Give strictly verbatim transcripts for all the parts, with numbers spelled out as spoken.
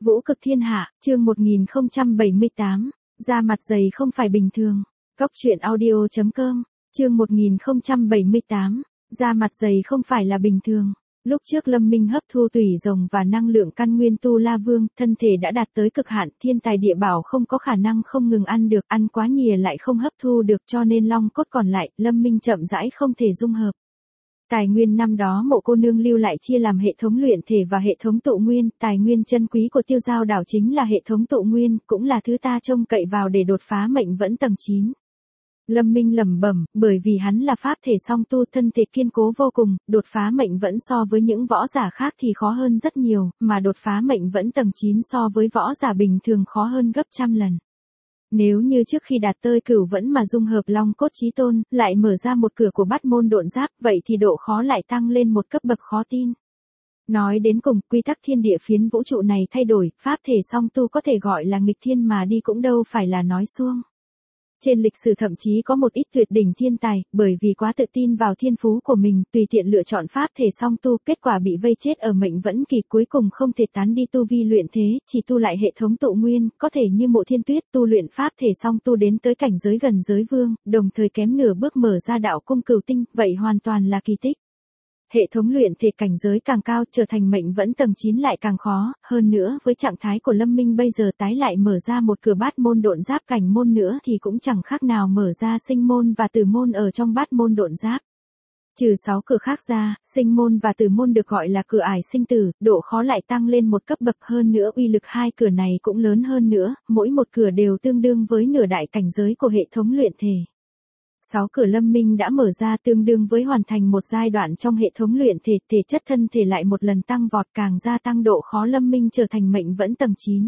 Vũ cực thiên hạ, chương một nghìn không trăm bảy mươi tám, da mặt dày không phải bình thường. Cóc truyện audio chấm com, chương một nghìn không trăm bảy mươi tám, da mặt dày không phải là bình thường. Lúc trước Lâm Minh hấp thu tủy rồng và năng lượng căn nguyên tu la vương, thân thể đã đạt tới cực hạn, thiên tài địa bảo không có khả năng không ngừng ăn được, ăn quá nhiều lại không hấp thu được, cho nên long cốt còn lại, Lâm Minh chậm rãi không thể dung hợp. Tài nguyên năm đó Mộ cô nương lưu lại chia làm hệ thống luyện thể và hệ thống tụ nguyên, tài nguyên chân quý của Tiêu Giao đảo chính là hệ thống tụ nguyên, cũng là thứ ta trông cậy vào để đột phá mệnh vẫn tầng chín. Lâm Minh lẩm bẩm, bởi vì hắn là pháp thể song tu, thân thể kiên cố vô cùng, đột phá mệnh vẫn so với những võ giả khác thì khó hơn rất nhiều, mà đột phá mệnh vẫn tầng chín so với võ giả bình thường khó hơn gấp trăm lần. Nếu như trước khi đạt tới cửu vẫn mà dung hợp long cốt chí tôn, lại mở ra một cửa của bát môn độn giáp, vậy thì độ khó lại tăng lên một cấp bậc khó tin. Nói đến cùng, quy tắc thiên địa phiến vũ trụ này thay đổi, pháp thể song tu có thể gọi là nghịch thiên mà đi cũng đâu phải là nói suông. Trên lịch sử thậm chí có một ít tuyệt đỉnh thiên tài, bởi vì quá tự tin vào thiên phú của mình, tùy tiện lựa chọn pháp thể song tu, kết quả bị vây chết ở mệnh vẫn kỳ, cuối cùng không thể tán đi tu vi luyện thế, chỉ tu lại hệ thống tụ nguyên, có thể như Mộ Thiên Tuyết tu luyện pháp thể song tu đến tới cảnh giới gần giới vương, đồng thời kém nửa bước mở ra đạo cung cửu tinh, vậy hoàn toàn là kỳ tích. Hệ thống luyện thể cảnh giới càng cao, trở thành mệnh vẫn tầng chín lại càng khó, hơn nữa với trạng thái của Lâm Minh bây giờ tái lại mở ra một cửa bát môn độn giáp cảnh môn nữa thì cũng chẳng khác nào mở ra sinh môn và tử môn ở trong bát môn độn giáp. Trừ sáu cửa khác ra, sinh môn và tử môn được gọi là cửa ải sinh tử, độ khó lại tăng lên một cấp bậc, hơn nữa uy lực hai cửa này cũng lớn hơn nữa, mỗi một cửa đều tương đương với nửa đại cảnh giới của hệ thống luyện thể. Sáu cửa Lâm Minh đã mở ra tương đương với hoàn thành một giai đoạn trong hệ thống luyện thể, thể chất thân thể lại một lần tăng vọt, càng gia tăng độ khó. Lâm Minh trở thành mệnh vẫn tầng chín.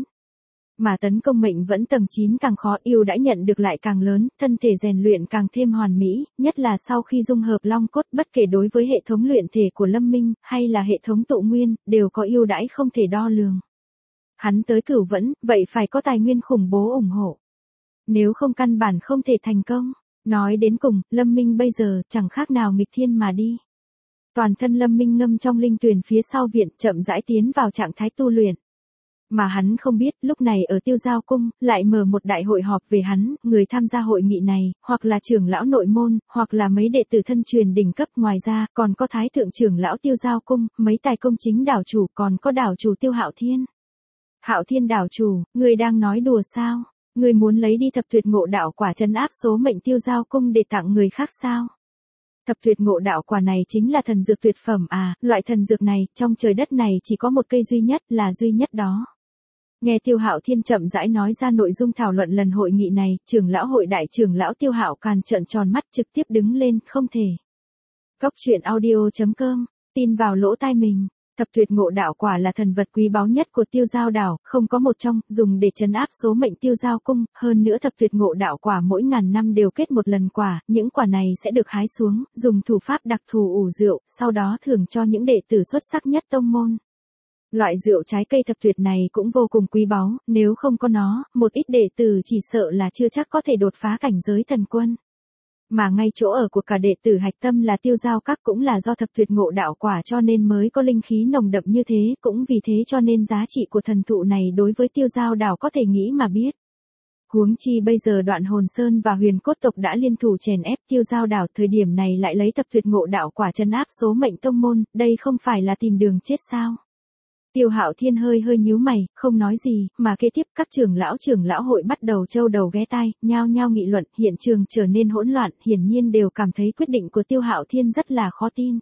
Mà tấn công mệnh vẫn tầng chín càng khó, ưu đãi nhận được lại càng lớn, thân thể rèn luyện càng thêm hoàn mỹ, nhất là sau khi dung hợp long cốt, bất kể đối với hệ thống luyện thể của Lâm Minh, hay là hệ thống tụ nguyên, đều có ưu đãi không thể đo lường. Hắn tới cửu vẫn, vậy phải có tài nguyên khủng bố ủng hộ. Nếu không căn bản không thể thành công. Nói đến cùng, Lâm Minh bây giờ chẳng khác nào nghịch thiên mà đi. Toàn thân Lâm Minh ngâm trong linh tuyền phía sau viện, chậm rãi tiến vào trạng thái tu luyện. Mà hắn không biết, lúc này ở Tiêu Giao cung, lại mở một đại hội họp về hắn, người tham gia hội nghị này, hoặc là trưởng lão nội môn, hoặc là mấy đệ tử thân truyền đỉnh cấp, ngoài ra, còn có thái thượng trưởng lão Tiêu Giao cung, mấy tài công chính đảo chủ, còn có đảo chủ Tiêu Hạo Thiên. Hạo Thiên đảo chủ, người đang nói đùa sao? Người muốn lấy đi thập tuyệt ngộ đạo quả trấn áp số mệnh Tiêu Giao cung để tặng người khác sao? Thập tuyệt ngộ đạo quả này chính là thần dược tuyệt phẩm à, loại thần dược này, trong trời đất này chỉ có một cây duy nhất, là duy nhất đó. Nghe Tiêu Hạo Thiên chậm rãi nói ra nội dung thảo luận lần hội nghị này, trưởng lão hội đại trưởng lão Tiêu Hạo Càn trợn tròn mắt, trực tiếp đứng lên, không thể. Cóc truyện audio chấm com, tin vào lỗ tai mình. Thập tuyệt ngộ đạo quả là thần vật quý báu nhất của Tiêu Giao đảo, không có một trong, dùng để trấn áp số mệnh Tiêu Giao cung, hơn nữa thập tuyệt ngộ đạo quả mỗi ngàn năm đều kết một lần quả, những quả này sẽ được hái xuống, dùng thủ pháp đặc thù ủ rượu, sau đó thưởng cho những đệ tử xuất sắc nhất tông môn. Loại rượu trái cây thập tuyệt này cũng vô cùng quý báu, nếu không có nó, một ít đệ tử chỉ sợ là chưa chắc có thể đột phá cảnh giới thần quân. Mà ngay chỗ ở của cả đệ tử hạch tâm là Tiêu Giao các cũng là do thập tuyệt ngộ đạo quả cho nên mới có linh khí nồng đậm như thế, cũng vì thế cho nên giá trị của thần thụ này đối với Tiêu Giao đảo có thể nghĩ mà biết. Huống chi bây giờ Đoạn Hồn Sơn và Huyền Cốt tộc đã liên thủ chèn ép Tiêu Giao đảo, thời điểm này lại lấy thập tuyệt ngộ đạo quả trấn áp số mệnh tông môn, đây không phải là tìm đường chết sao? Tiêu Hạo Thiên hơi hơi nhíu mày, không nói gì, mà kế tiếp các trưởng lão trưởng lão hội bắt đầu trâu đầu ghé tai, nhao nhao nghị luận, hiện trường trở nên hỗn loạn, hiển nhiên đều cảm thấy quyết định của Tiêu Hạo Thiên rất là khó tin.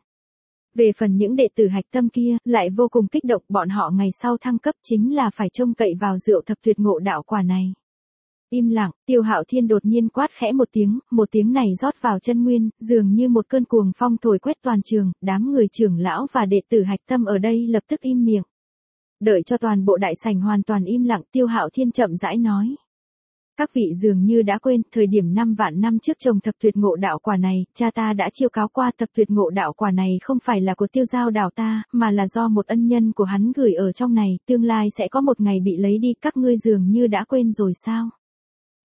Về phần những đệ tử hạch tâm kia, lại vô cùng kích động, bọn họ ngày sau thăng cấp chính là phải trông cậy vào rượu thập tuyệt ngộ đạo quả này. Im lặng, Tiêu Hạo Thiên đột nhiên quát khẽ một tiếng, một tiếng này rót vào chân nguyên, dường như một cơn cuồng phong thổi quét toàn trường, đám người trưởng lão và đệ tử hạch tâm ở đây lập tức im miệng. Đợi cho toàn bộ đại sảnh hoàn toàn im lặng, Tiêu Hạo Thiên chậm rãi nói. Các vị dường như đã quên, thời điểm năm vạn năm trước trồng thập tuyệt ngộ đạo quả này, cha ta đã chiêu cáo qua thập tuyệt ngộ đạo quả này không phải là của Tiêu Giao đảo ta, mà là do một ân nhân của hắn gửi ở trong này, tương lai sẽ có một ngày bị lấy đi, các ngươi dường như đã quên rồi sao?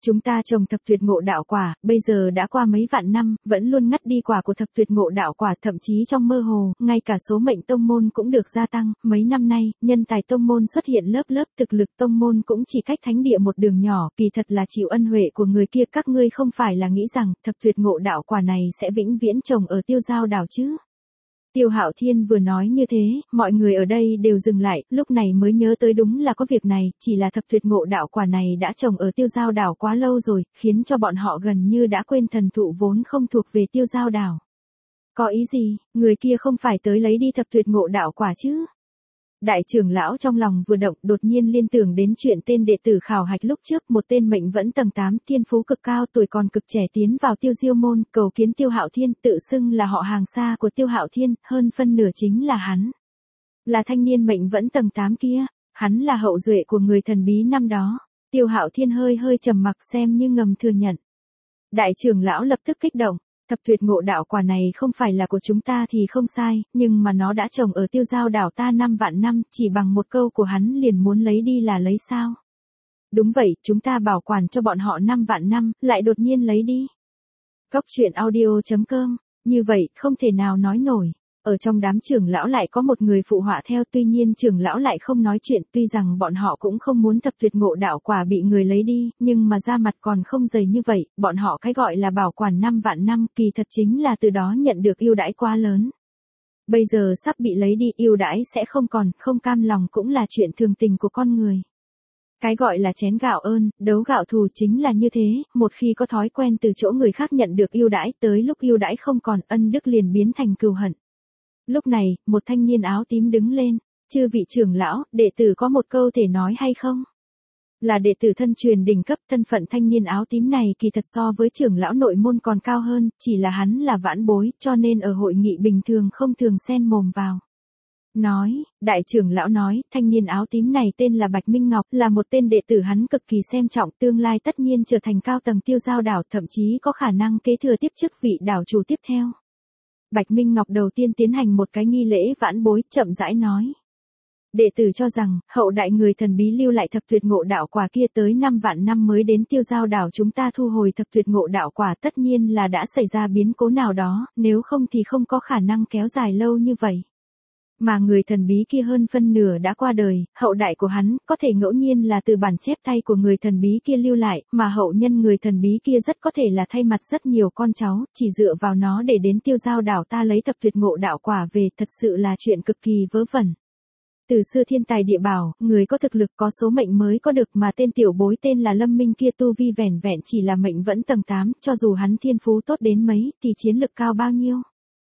Chúng ta trồng thập tuyệt ngộ đạo quả, bây giờ đã qua mấy vạn năm, vẫn luôn ngắt đi quả của thập tuyệt ngộ đạo quả, thậm chí trong mơ hồ, ngay cả số mệnh tông môn cũng được gia tăng. Mấy năm nay, nhân tài tông môn xuất hiện lớp lớp, thực lực tông môn cũng chỉ cách thánh địa một đường nhỏ, kỳ thật là chịu ân huệ của người kia. Các ngươi không phải là nghĩ rằng thập tuyệt ngộ đạo quả này sẽ vĩnh viễn trồng ở Tiêu Giao đảo chứ? Tiêu Hạo Thiên vừa nói như thế, mọi người ở đây đều dừng lại, lúc này mới nhớ tới đúng là có việc này, chỉ là thập tuyệt ngộ đạo quả này đã trồng ở Tiêu Giao đảo quá lâu rồi, khiến cho bọn họ gần như đã quên thần thụ vốn không thuộc về Tiêu Giao đảo. Có ý gì, người kia không phải tới lấy đi thập tuyệt ngộ đạo quả chứ? Đại trưởng lão trong lòng vừa động, đột nhiên liên tưởng đến chuyện tên đệ tử khảo hạch lúc trước, một tên mệnh vẫn tầng tám, thiên phú cực cao, tuổi còn cực trẻ, tiến vào Tiêu Diêu môn, cầu kiến Tiêu Hạo Thiên, tự xưng là họ hàng xa của Tiêu Hạo Thiên, hơn phân nửa chính là hắn. Là thanh niên mệnh vẫn tầng tám kia, hắn là hậu duệ của người thần bí năm đó. Tiêu Hạo Thiên hơi hơi trầm mặc, xem như ngầm thừa nhận. Đại trưởng lão lập tức kích động. Thập tuyệt ngộ đạo quả này không phải là của chúng ta thì không sai, nhưng mà nó đã trồng ở Tiêu Giao đảo ta năm vạn năm, chỉ bằng một câu của hắn liền muốn lấy đi là lấy sao? Đúng vậy, chúng ta bảo quản cho bọn họ năm vạn năm, lại đột nhiên lấy đi. Cốc truyện audio chấm com, như vậy, không thể nào nói nổi. Ở trong đám trưởng lão lại có một người phụ họa theo, tuy nhiên trưởng lão lại không nói chuyện, tuy rằng bọn họ cũng không muốn thập tuyệt ngộ đạo quả bị người lấy đi, nhưng mà da mặt còn không dày như vậy, bọn họ cái gọi là bảo quản năm vạn năm, kỳ thật chính là từ đó nhận được ưu đãi quá lớn. Bây giờ sắp bị lấy đi, ưu đãi sẽ không còn, không cam lòng cũng là chuyện thường tình của con người. Cái gọi là chén gạo ơn, đấu gạo thù chính là như thế, một khi có thói quen từ chỗ người khác nhận được ưu đãi, tới lúc ưu đãi không còn, ân đức liền biến thành cừu hận. Lúc này, một thanh niên áo tím đứng lên, chư vị trưởng lão, đệ tử có một câu thể nói hay không? Là đệ tử thân truyền đỉnh cấp, thân phận thanh niên áo tím này kỳ thật so với trưởng lão nội môn còn cao hơn, chỉ là hắn là vãn bối, cho nên ở hội nghị bình thường không thường xen mồm vào. Nói, đại trưởng lão nói, thanh niên áo tím này tên là Bạch Minh Ngọc, là một tên đệ tử hắn cực kỳ xem trọng, tương lai tất nhiên trở thành cao tầng Tiêu Giao đảo, thậm chí có khả năng kế thừa tiếp chức vị đảo chủ tiếp theo. Bạch Minh Ngọc đầu tiên tiến hành một cái nghi lễ vãn bối, chậm rãi nói. Đệ tử cho rằng, hậu đại người thần bí lưu lại thập tuyệt ngộ đạo quả kia tới năm vạn năm mới đến Tiêu Giao đảo chúng ta thu hồi thập tuyệt ngộ đạo quả, tất nhiên là đã xảy ra biến cố nào đó, nếu không thì không có khả năng kéo dài lâu như vậy. Mà người thần bí kia hơn phân nửa đã qua đời, hậu đại của hắn, có thể ngẫu nhiên là từ bản chép tay của người thần bí kia lưu lại, mà hậu nhân người thần bí kia rất có thể là thay mặt rất nhiều con cháu, chỉ dựa vào nó để đến Tiêu Giao đảo ta lấy thập tuyệt ngộ đạo quả về, thật sự là chuyện cực kỳ vớ vẩn. Từ xưa thiên tài địa bảo, người có thực lực có số mệnh mới có được, mà tên tiểu bối tên là Lâm Minh kia tu vi vẻn vẹn chỉ là mệnh vẫn tầng tám, cho dù hắn thiên phú tốt đến mấy, thì chiến lực cao bao nhiêu.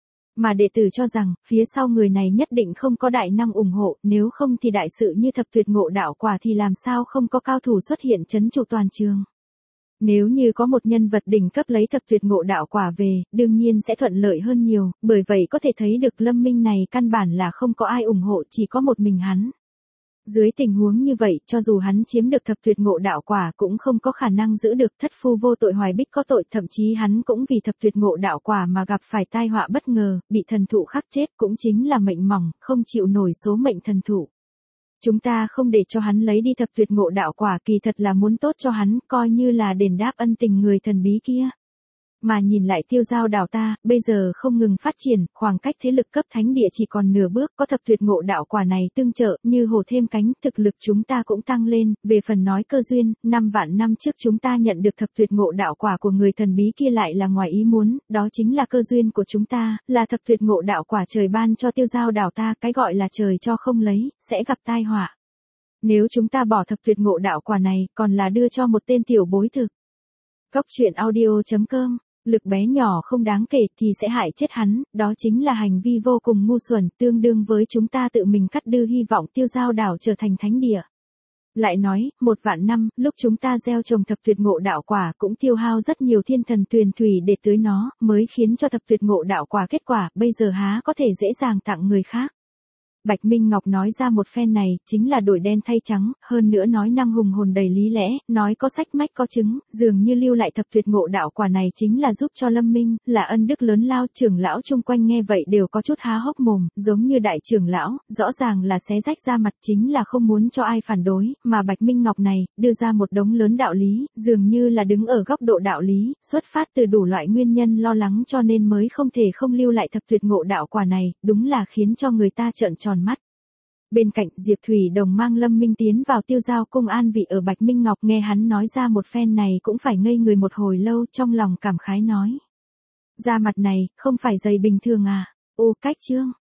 Mà đệ tử cho rằng, phía sau người này nhất định không có đại năng ủng hộ, nếu không thì đại sự như thập tuyệt ngộ đạo quả thì làm sao không có cao thủ xuất hiện trấn trụ toàn trường. Nếu như có một nhân vật đỉnh cấp lấy thập tuyệt ngộ đạo quả về, đương nhiên sẽ thuận lợi hơn nhiều, bởi vậy có thể thấy được Lâm Minh này căn bản là không có ai ủng hộ, chỉ có một mình hắn. Dưới tình huống như vậy, cho dù hắn chiếm được thập tuyệt ngộ đạo quả cũng không có khả năng giữ được, thất phu vô tội hoài bích có tội, thậm chí hắn cũng vì thập tuyệt ngộ đạo quả mà gặp phải tai họa bất ngờ, bị thần thụ khắc chết, cũng chính là mệnh mỏng, không chịu nổi số mệnh thần thụ. Chúng ta không để cho hắn lấy đi thập tuyệt ngộ đạo quả, kỳ thật là muốn tốt cho hắn, coi như là đền đáp ân tình người thần bí kia. Mà nhìn lại Tiêu Giao đảo ta, bây giờ không ngừng phát triển, khoảng cách thế lực cấp thánh địa chỉ còn nửa bước, có thập tuyệt ngộ đạo quả này tương trợ, như hổ thêm cánh, thực lực chúng ta cũng tăng lên. Về phần nói cơ duyên, năm vạn năm trước chúng ta nhận được thập tuyệt ngộ đạo quả của người thần bí kia lại là ngoài ý muốn, đó chính là cơ duyên của chúng ta, là thập tuyệt ngộ đạo quả trời ban cho Tiêu Giao đảo ta, cái gọi là trời cho không lấy, sẽ gặp tai họa. Nếu chúng ta bỏ thập tuyệt ngộ đạo quả này, còn là đưa cho một tên tiểu bối thực. Cốc truyện audio chấm com, lực bé nhỏ không đáng kể thì sẽ hại chết hắn, đó chính là hành vi vô cùng ngu xuẩn, tương đương với chúng ta tự mình cắt đứt hy vọng Tiêu Giao đảo trở thành thánh địa. Lại nói, một vạn năm, lúc chúng ta gieo trồng thập tuyệt ngộ đạo quả cũng tiêu hao rất nhiều thiên thần tuyền thủy để tưới nó, mới khiến cho thập tuyệt ngộ đạo quả kết quả, bây giờ há có thể dễ dàng tặng người khác. Bạch Minh Ngọc nói ra một phen này, chính là đổi đen thay trắng, hơn nữa nói năng hùng hồn đầy lý lẽ, nói có sách mách có chứng, dường như lưu lại thập tuyệt ngộ đạo quả này chính là giúp cho Lâm Minh, là ân đức lớn lao. Trưởng lão chung quanh nghe vậy đều có chút há hốc mồm, giống như đại trưởng lão, rõ ràng là xé rách ra mặt chính là không muốn cho ai phản đối, mà Bạch Minh Ngọc này, đưa ra một đống lớn đạo lý, dường như là đứng ở góc độ đạo lý, xuất phát từ đủ loại nguyên nhân lo lắng cho nên mới không thể không lưu lại thập tuyệt ngộ đạo quả này, đúng là khiến cho người ta trợn tròn mắt. Bên cạnh Diệp Thủy Đồng mang Lâm Minh tiến vào Tiêu Giao cung an vị ở Bạch Minh Ngọc, nghe hắn nói ra một phen này cũng phải ngây người một hồi lâu, trong lòng cảm khái nói. Da mặt này, không phải dày bình thường à, ô cách chương.